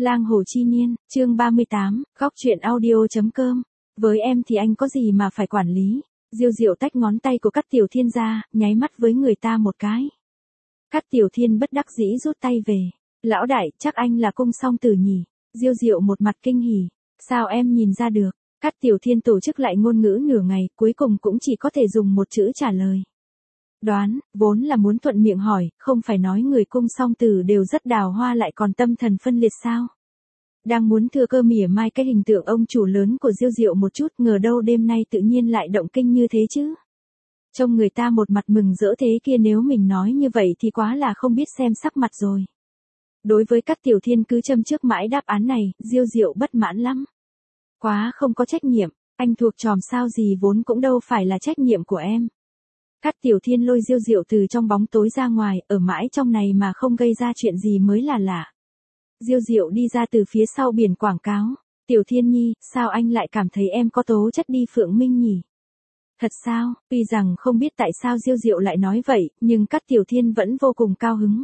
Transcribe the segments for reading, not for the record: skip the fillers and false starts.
Lang Hồ Chi Niên, chương 38, góc truyện audio.com. Với em thì anh có gì mà phải quản lý. Diêu Diệu tách ngón tay của Cát Tiểu Thiên ra, nháy mắt với người ta một cái. Cát Tiểu Thiên bất đắc dĩ rút tay về. Lão đại, chắc anh là cung song tử nhỉ? Diêu Diệu một mặt kinh hỉ. Sao em nhìn ra được? Cát Tiểu Thiên tổ chức lại ngôn ngữ nửa ngày, cuối cùng cũng chỉ có thể dùng một chữ trả lời. Đoán, vốn là muốn thuận miệng hỏi, không phải nói người cung song tử đều rất đào hoa lại còn tâm thần phân liệt sao? Đang muốn thừa cơ mỉa mai cái hình tượng ông chủ lớn của Diêu Diệu một chút, ngờ đâu đêm nay tự nhiên lại động kinh như thế chứ. Trông người ta một mặt mừng rỡ thế kia, nếu mình nói như vậy thì quá là không biết xem sắc mặt rồi. Đối với Cát Tiểu Thiên cứ châm trước mãi đáp án này, Diêu Diệu bất mãn lắm. Quá không có trách nhiệm, anh thuộc tròm sao gì vốn cũng đâu phải là trách nhiệm của em. Cát Tiểu Thiên lôi Diêu Diệu từ trong bóng tối ra ngoài, ở mãi trong này mà không gây ra chuyện gì mới là lạ. Diêu Diệu đi ra từ phía sau biển quảng cáo. Tiểu Thiên Nhi, sao anh lại cảm thấy em có tố chất đi Phượng Minh nhỉ? Thật sao? Tuy rằng không biết tại sao Diêu Diệu lại nói vậy, nhưng Cát Tiểu Thiên vẫn vô cùng cao hứng.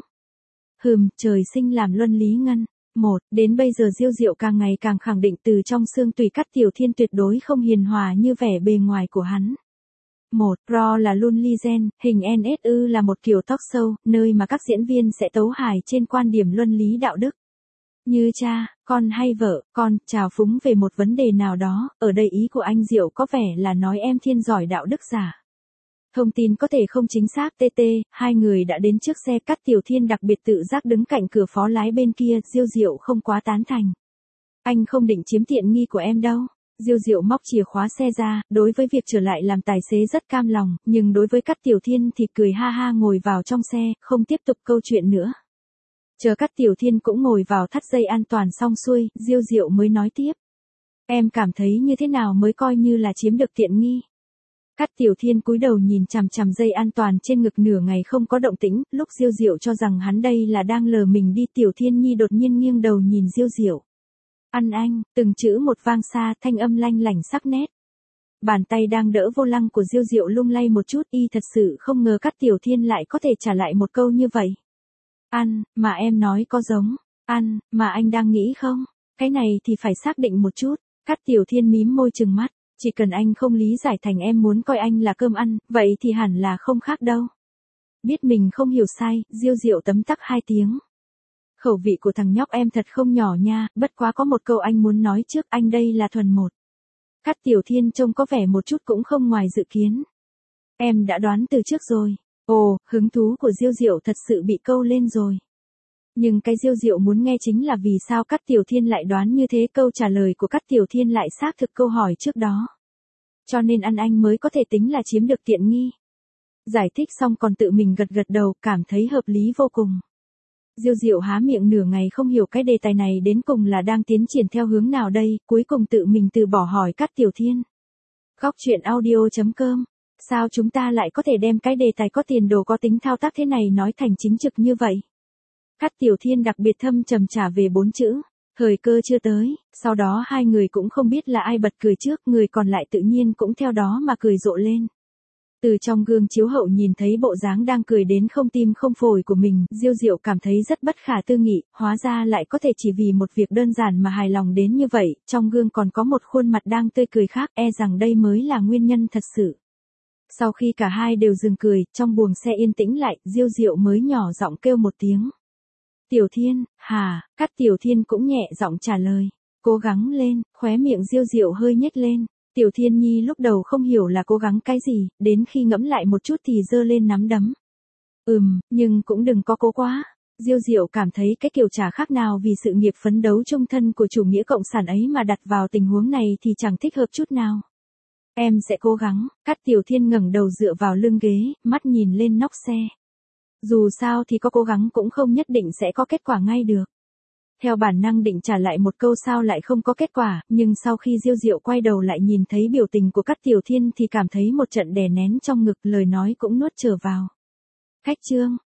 Trời sinh làm luân lý ngân. Đến bây giờ Diêu Diệu càng ngày càng khẳng định từ trong xương tùy Cát Tiểu Thiên tuyệt đối không hiền hòa như vẻ bề ngoài của hắn. Raw là Luân Legend, hình NSU là một kiểu talk show, nơi mà các diễn viên sẽ tấu hài trên quan điểm luân lý đạo đức. Như cha, con hay vợ, con, trào phúng về một vấn đề nào đó, ở đây ý của anh Diệu có vẻ là nói em Thiên giỏi đạo đức giả. Thông tin có thể không chính xác. Hai người đã đến trước xe. Cát Tiểu Thiên đặc biệt tự giác đứng cạnh cửa phó lái bên kia, Diêu Diệu không quá tán thành. Anh không định chiếm tiện nghi của em đâu. Diêu Diệu móc chìa khóa xe ra, đối với việc trở lại làm tài xế rất cam lòng, nhưng đối với Cát Tiểu Thiên thì cười ha ha ngồi vào trong xe, không tiếp tục câu chuyện nữa. Chờ Cát Tiểu Thiên cũng ngồi vào thắt dây an toàn xong xuôi, Diêu Diệu mới nói tiếp. Em cảm thấy như thế nào mới coi như là chiếm được tiện nghi? Cát Tiểu Thiên cúi đầu nhìn chằm chằm dây an toàn trên ngực nửa ngày không có động tĩnh, lúc Diêu Diệu cho rằng hắn đây là đang lờ mình đi, Tiểu Thiên Nhi đột nhiên nghiêng đầu nhìn Diêu Diệu. Anh, từng chữ một vang xa, thanh âm lanh lảnh sắc nét. Bàn tay đang đỡ vô lăng của Diêu Diệu lung lay một chút, y thật sự không ngờ Cát Tiểu Thiên lại có thể trả lại một câu như vậy. Mà em nói có giống, mà anh đang nghĩ không? Cái này thì phải xác định một chút. Cát Tiểu Thiên mím môi trừng mắt, chỉ cần anh không lý giải thành em muốn coi anh là cơm ăn, vậy thì hẳn là không khác đâu. Biết mình không hiểu sai, Diêu Diệu tấm tắc 2 tiếng. Khẩu vị của thằng nhóc em thật không nhỏ nha, bất quá có một câu anh muốn nói trước, anh đây là thuần một. Cát Tiểu Thiên trông có vẻ một chút cũng không ngoài dự kiến. Em đã đoán từ trước rồi. Hứng thú của Diêu Diệu thật sự bị câu lên rồi. Nhưng cái Diêu Diệu muốn nghe chính là vì sao Cát Tiểu Thiên lại đoán như thế, câu trả lời của Cát Tiểu Thiên lại xác thực câu hỏi trước đó. Cho nên anh mới có thể tính là chiếm được tiện nghi. Giải thích xong còn tự mình gật gật đầu, cảm thấy hợp lý vô cùng. Diêu Diệu há miệng nửa ngày không hiểu cái đề tài này đến cùng là đang tiến triển theo hướng nào đây, cuối cùng tự mình từ bỏ hỏi Cát Tiểu Thiên. Góc truyện audio.com. Sao chúng ta lại có thể đem cái đề tài có tiền đồ có tính thao tác thế này nói thành chính trực như vậy? Cát Tiểu Thiên đặc biệt thâm trầm trả về 4 chữ. Thời cơ chưa tới. Sau đó hai người cũng không biết là ai bật cười trước, người còn lại tự nhiên cũng theo đó mà cười rộ lên. Từ trong gương chiếu hậu nhìn thấy bộ dáng đang cười đến không tim không phổi của mình, Diêu Diệu cảm thấy rất bất khả tư nghị, hóa ra lại có thể chỉ vì một việc đơn giản mà hài lòng đến như vậy, trong gương còn có một khuôn mặt đang tươi cười khác, e rằng đây mới là nguyên nhân thật sự. Sau khi cả hai đều dừng cười, trong buồng xe yên tĩnh lại, Diêu Diệu mới nhỏ giọng kêu một tiếng. Tiểu Thiên, hả? Cát Tiểu Thiên cũng nhẹ giọng trả lời. Cố gắng lên, khóe miệng Diêu Diệu hơi nhếch lên. Tiểu Thiên Nhi lúc đầu không hiểu là cố gắng cái gì, đến khi ngẫm lại một chút thì giơ lên nắm đấm. Nhưng cũng đừng có cố quá. Diêu Diệu cảm thấy cái kiểu chả khác nào vì sự nghiệp phấn đấu chung thân của chủ nghĩa cộng sản ấy mà đặt vào tình huống này thì chẳng thích hợp chút nào. Em sẽ cố gắng. Cát Tiểu Thiên ngẩng đầu dựa vào lưng ghế, mắt nhìn lên nóc xe. Dù sao thì có cố gắng cũng không nhất định sẽ có kết quả ngay được. Theo bản năng định trả lại một câu sao lại không có kết quả, nhưng sau khi Diêu Diệu quay đầu lại nhìn thấy biểu tình của Cát Tiểu Thiên thì cảm thấy một trận đè nén trong ngực, lời nói cũng nuốt trở vào. Khách trương,